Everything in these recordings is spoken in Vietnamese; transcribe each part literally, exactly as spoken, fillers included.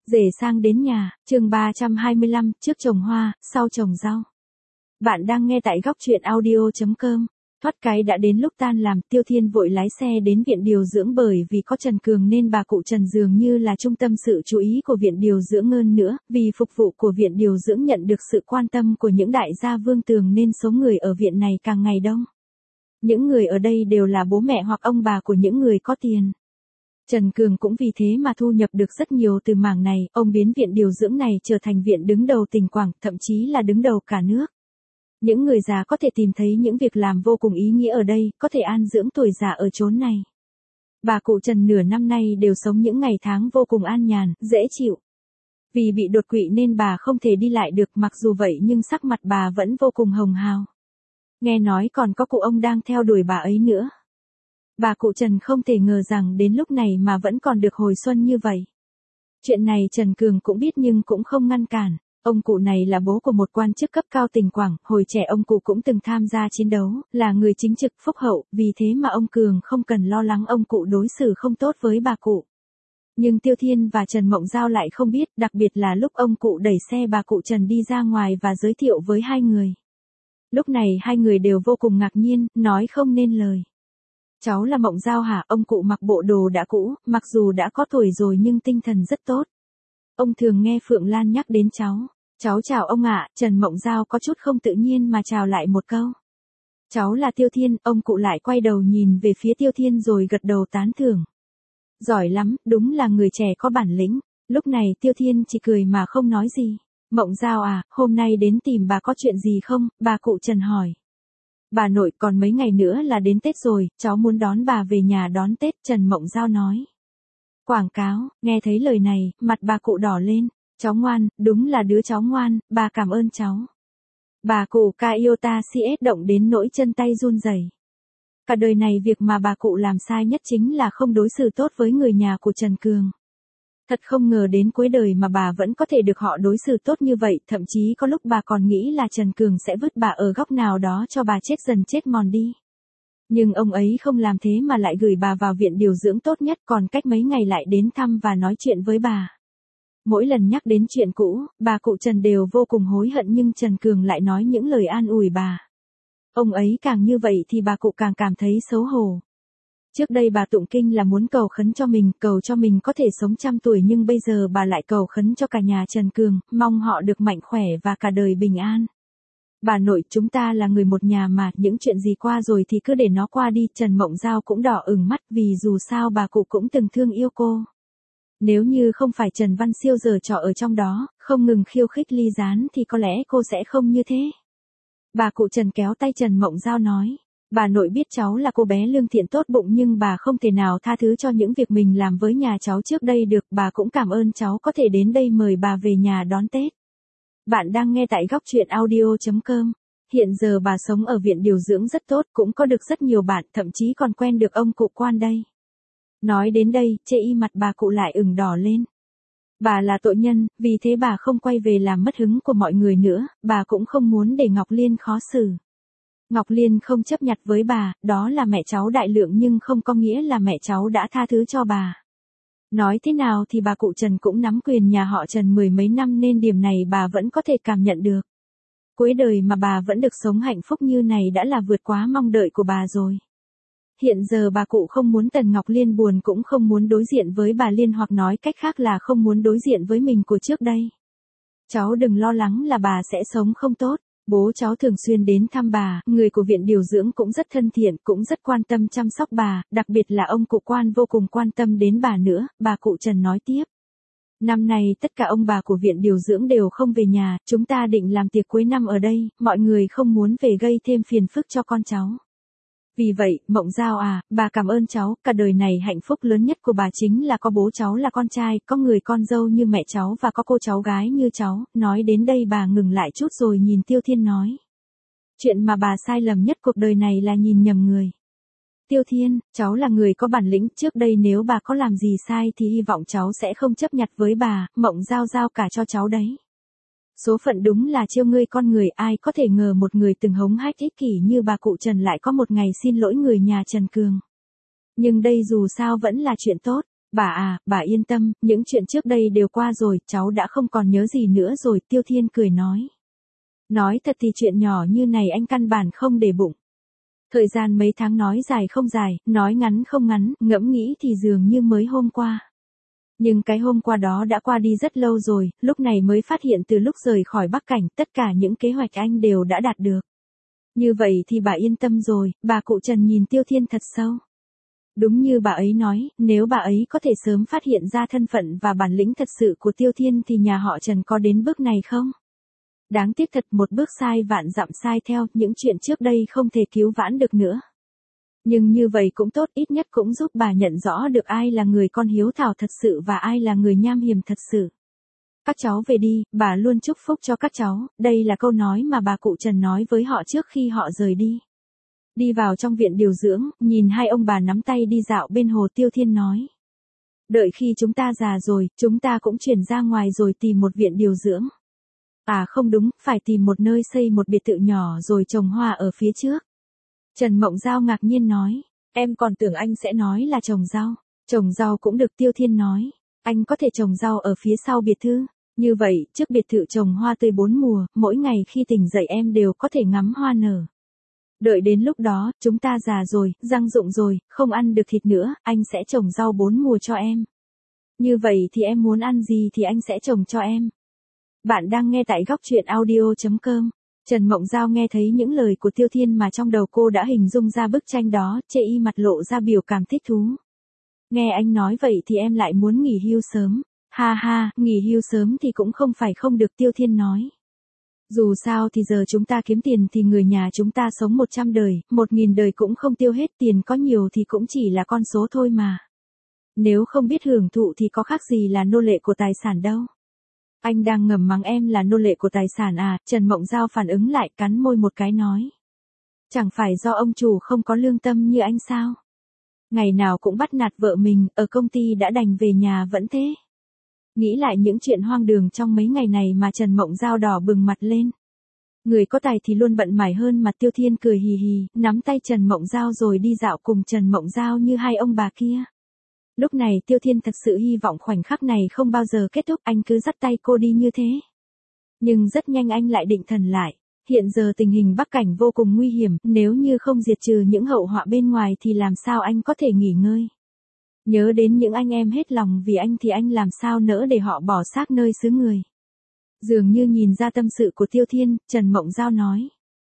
Rể sang đến nhà, chương ba trăm hai mươi lăm, trước trồng hoa, sau trồng rau. Bạn đang nghe tại góc truyện audio chấm com. Thoát cái đã đến lúc tan làm, Tiêu Thiên vội lái xe đến viện điều dưỡng bởi vì có Trần Cường nên bà cụ Trần dường như là trung tâm sự chú ý của viện điều dưỡng hơn nữa, vì phục vụ của viện điều dưỡng nhận được sự quan tâm của những đại gia vương tường nên số người ở viện này càng ngày đông. Những người ở đây đều là bố mẹ hoặc ông bà của những người có tiền. Trần Cường cũng vì thế mà thu nhập được rất nhiều từ mảng này, ông biến viện điều dưỡng này trở thành viện đứng đầu tỉnh Quảng, thậm chí là đứng đầu cả nước. Những người già có thể tìm thấy những việc làm vô cùng ý nghĩa ở đây, có thể an dưỡng tuổi già ở chốn này. Bà cụ Trần nửa năm nay đều sống những ngày tháng vô cùng an nhàn, dễ chịu. Vì bị đột quỵ nên bà không thể đi lại được, mặc dù vậy nhưng sắc mặt bà vẫn vô cùng hồng hào. Nghe nói còn có cụ ông đang theo đuổi bà ấy nữa. Bà cụ Trần không thể ngờ rằng đến lúc này mà vẫn còn được hồi xuân như vậy. Chuyện này Trần Cường cũng biết nhưng cũng không ngăn cản. Ông cụ này là bố của một quan chức cấp cao tỉnh Quảng, hồi trẻ ông cụ cũng từng tham gia chiến đấu, là người chính trực phúc hậu, vì thế mà ông Cường không cần lo lắng ông cụ đối xử không tốt với bà cụ. Nhưng Tiêu Thiên và Trần Mộng Giao lại không biết, đặc biệt là lúc ông cụ đẩy xe bà cụ Trần đi ra ngoài và giới thiệu với hai người. Lúc này hai người đều vô cùng ngạc nhiên, nói không nên lời. Cháu là Mộng Giao hả? Ông cụ mặc bộ đồ đã cũ, mặc dù đã có tuổi rồi nhưng tinh thần rất tốt. Ông thường nghe Phượng Lan nhắc đến cháu. Cháu chào ông ạ. Trần Mộng Giao có chút không tự nhiên mà chào lại một câu. Cháu là Tiêu Thiên. Ông cụ lại quay đầu nhìn về phía Tiêu Thiên rồi gật đầu tán thưởng. Giỏi lắm, đúng là người trẻ có bản lĩnh. Lúc này Tiêu Thiên chỉ cười mà không nói gì. Mộng Giao à, hôm nay đến tìm bà có chuyện gì không? Bà cụ Trần hỏi. Bà nội, còn mấy ngày nữa là đến Tết rồi, cháu muốn đón bà về nhà đón Tết, Trần Mộng Giao nói. Quảng cáo, nghe thấy lời này, mặt bà cụ đỏ lên. Cháu ngoan, đúng là đứa cháu ngoan, bà cảm ơn cháu. Bà cụ Kaiota xê ét động đến nỗi chân tay run rẩy. Cả đời này việc mà bà cụ làm sai nhất chính là không đối xử tốt với người nhà của Trần Cường. Thật không ngờ đến cuối đời mà bà vẫn có thể được họ đối xử tốt như vậy, thậm chí có lúc bà còn nghĩ là Trần Cường sẽ vứt bà ở góc nào đó cho bà chết dần chết mòn đi. Nhưng ông ấy không làm thế mà lại gửi bà vào viện điều dưỡng tốt nhất, còn cách mấy ngày lại đến thăm và nói chuyện với bà. Mỗi lần nhắc đến chuyện cũ, bà cụ Trần đều vô cùng hối hận nhưng Trần Cường lại nói những lời an ủi bà. Ông ấy càng như vậy thì bà cụ càng cảm thấy xấu hổ. Trước đây bà tụng kinh là muốn cầu khấn cho mình, cầu cho mình có thể sống trăm tuổi, nhưng bây giờ bà lại cầu khấn cho cả nhà Trần Cường, mong họ được mạnh khỏe và cả đời bình an. Bà nội, chúng ta là người một nhà mà, những chuyện gì qua rồi thì cứ để nó qua đi. Trần Mộng Giao cũng đỏ ửng mắt vì dù sao bà cụ cũng từng thương yêu cô. Nếu như không phải Trần Văn Siêu giở trò ở trong đó, không ngừng khiêu khích ly gián thì có lẽ cô sẽ không như thế. Bà cụ Trần kéo tay Trần Mộng Giao nói. Bà nội biết cháu là cô bé lương thiện tốt bụng nhưng bà không thể nào tha thứ cho những việc mình làm với nhà cháu trước đây được. Bà cũng cảm ơn cháu có thể đến đây mời bà về nhà đón Tết. Bạn đang nghe tại góc truyện audio chấm com. Hiện giờ bà sống ở viện điều dưỡng rất tốt, cũng có được rất nhiều bạn, thậm chí còn quen được ông cụ quan đây. Nói đến đây, chê y mặt bà cụ lại ửng đỏ lên. Bà là tội nhân, vì thế bà không quay về làm mất hứng của mọi người nữa, bà cũng không muốn để Ngọc Liên khó xử. Ngọc Liên không chấp nhặt với bà, đó là mẹ cháu đại lượng nhưng không có nghĩa là mẹ cháu đã tha thứ cho bà. Nói thế nào thì bà cụ Trần cũng nắm quyền nhà họ Trần mười mấy năm nên điểm này bà vẫn có thể cảm nhận được. Cuối đời mà bà vẫn được sống hạnh phúc như này đã là vượt quá mong đợi của bà rồi. Hiện giờ bà cụ không muốn Tần Ngọc Liên buồn, cũng không muốn đối diện với bà Liên, hoặc nói cách khác là không muốn đối diện với mình của trước đây. Cháu đừng lo lắng là bà sẽ sống không tốt. Bố cháu thường xuyên đến thăm bà, người của viện điều dưỡng cũng rất thân thiện, cũng rất quan tâm chăm sóc bà, đặc biệt là ông cụ quan vô cùng quan tâm đến bà nữa, bà cụ Trần nói tiếp. Năm nay tất cả ông bà của viện điều dưỡng đều không về nhà, chúng ta định làm tiệc cuối năm ở đây, mọi người không muốn về gây thêm phiền phức cho con cháu. Vì vậy, Mộng Giao à, bà cảm ơn cháu, cả đời này hạnh phúc lớn nhất của bà chính là có bố cháu là con trai, có người con dâu như mẹ cháu và có cô cháu gái như cháu. Nói đến đây bà ngừng lại chút rồi nhìn Tiêu Thiên nói. Chuyện mà bà sai lầm nhất cuộc đời này là nhìn nhầm người. Tiêu Thiên, cháu là người có bản lĩnh, trước đây nếu bà có làm gì sai thì hy vọng cháu sẽ không chấp nhặt với bà, Mộng Giao giao cả cho cháu đấy. Số phận đúng là trêu ngươi con người, ai có thể ngờ một người từng hống hách ích kỷ như bà cụ Trần lại có một ngày xin lỗi người nhà Trần Cường. Nhưng đây dù sao vẫn là chuyện tốt. Bà à, bà yên tâm, những chuyện trước đây đều qua rồi, cháu đã không còn nhớ gì nữa rồi, Tiêu Thiên cười nói. Nói thật thì chuyện nhỏ như này anh căn bản không để bụng. Thời gian mấy tháng nói dài không dài, nói ngắn không ngắn, ngẫm nghĩ thì dường như mới hôm qua. Nhưng cái hôm qua đó đã qua đi rất lâu rồi, lúc này mới phát hiện từ lúc rời khỏi Bắc Cảnh, tất cả những kế hoạch anh đều đã đạt được. Như vậy thì bà yên tâm rồi, bà cụ Trần nhìn Tiêu Thiên thật sâu. Đúng như bà ấy nói, nếu bà ấy có thể sớm phát hiện ra thân phận và bản lĩnh thật sự của Tiêu Thiên thì nhà họ Trần có đến bước này không? Đáng tiếc thật, một bước sai vạn dặm sai theo, những chuyện trước đây không thể cứu vãn được nữa. Nhưng như vậy cũng tốt, ít nhất cũng giúp bà nhận rõ được ai là người con hiếu thảo thật sự và ai là người nham hiểm thật sự. Các cháu về đi, bà luôn chúc phúc cho các cháu, đây là câu nói mà bà cụ Trần nói với họ trước khi họ rời đi. Đi vào trong viện điều dưỡng, nhìn hai ông bà nắm tay đi dạo bên hồ, Tiêu Thiên nói. Đợi khi chúng ta già rồi, chúng ta cũng chuyển ra ngoài rồi tìm một viện điều dưỡng. À không đúng, phải tìm một nơi xây một biệt thự nhỏ rồi trồng hoa ở phía trước. Trần Mộng Giao ngạc nhiên nói, em còn tưởng anh sẽ nói là trồng rau. Trồng rau cũng được, Tiêu Thiên nói. Anh có thể trồng rau ở phía sau biệt thự. Như vậy, trước biệt thự trồng hoa tươi bốn mùa, mỗi ngày khi tỉnh dậy em đều có thể ngắm hoa nở. Đợi đến lúc đó, chúng ta già rồi, răng rụng rồi, không ăn được thịt nữa, anh sẽ trồng rau bốn mùa cho em. Như vậy thì em muốn ăn gì thì anh sẽ trồng cho em. Bạn đang nghe tại góc truyện audio chấm com. Trần Mộng Giao nghe thấy những lời của Tiêu Thiên mà trong đầu cô đã hình dung ra bức tranh đó, chê y mặt lộ ra biểu cảm thích thú. Nghe anh nói vậy thì em lại muốn nghỉ hưu sớm. Ha ha, nghỉ hưu sớm thì cũng không phải không được, Tiêu Thiên nói. Dù sao thì giờ chúng ta kiếm tiền thì người nhà chúng ta sống một trăm đời, một nghìn đời cũng không tiêu hết, tiền có nhiều thì cũng chỉ là con số thôi mà. Nếu không biết hưởng thụ thì có khác gì là nô lệ của tài sản đâu. Anh đang ngầm mắng em là nô lệ của tài sản à? Trần Mộng Giao phản ứng lại, cắn môi một cái nói. Chẳng phải do ông chủ không có lương tâm như anh sao? Ngày nào cũng bắt nạt vợ mình, ở công ty đã đành về nhà vẫn thế. Nghĩ lại những chuyện hoang đường trong mấy ngày này mà Trần Mộng Giao đỏ bừng mặt lên. Người có tài thì luôn bận mải hơn mà. Tiêu Thiên cười hì hì, nắm tay Trần Mộng Giao rồi đi dạo cùng Trần Mộng Giao như hai ông bà kia. Lúc này Tiêu Thiên thật sự hy vọng khoảnh khắc này không bao giờ kết thúc, anh cứ dắt tay cô đi như thế. Nhưng rất nhanh anh lại định thần lại. Hiện giờ tình hình Bắc Cảnh vô cùng nguy hiểm, nếu như không diệt trừ những hậu họa bên ngoài thì làm sao anh có thể nghỉ ngơi. Nhớ đến những anh em hết lòng vì anh thì anh làm sao nỡ để họ bỏ xác nơi xứ người. Dường như nhìn ra tâm sự của Tiêu Thiên, Trần Mộng Giao nói.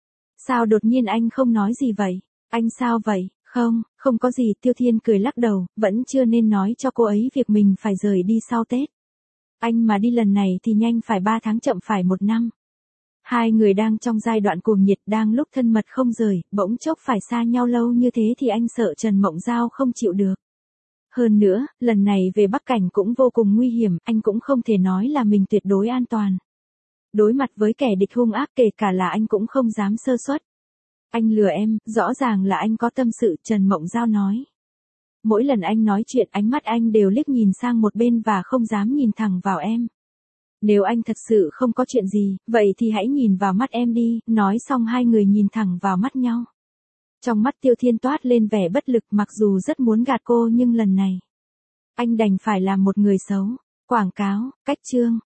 Sao đột nhiên anh không nói gì vậy? Anh sao vậy? Không, không có gì, Tiêu Thiên cười lắc đầu, vẫn chưa nên nói cho cô ấy việc mình phải rời đi sau Tết. Anh mà đi lần này thì nhanh phải ba tháng chậm phải một năm. Hai người đang trong giai đoạn cuồng nhiệt, đang lúc thân mật không rời, bỗng chốc phải xa nhau lâu như thế thì anh sợ Trần Mộng Giao không chịu được. Hơn nữa, lần này về Bắc Cảnh cũng vô cùng nguy hiểm, anh cũng không thể nói là mình tuyệt đối an toàn. Đối mặt với kẻ địch hung ác kể cả là anh cũng không dám sơ suất. Anh lừa em, rõ ràng là anh có tâm sự, Trần Mộng Giao nói. Mỗi lần anh nói chuyện ánh mắt anh đều liếc nhìn sang một bên và không dám nhìn thẳng vào em. Nếu anh thật sự không có chuyện gì, vậy thì hãy nhìn vào mắt em đi, nói xong hai người nhìn thẳng vào mắt nhau. Trong mắt Tiêu Thiên toát lên vẻ bất lực, mặc dù rất muốn gạt cô nhưng lần này anh đành phải làm một người xấu. Quảng cáo, cách chương.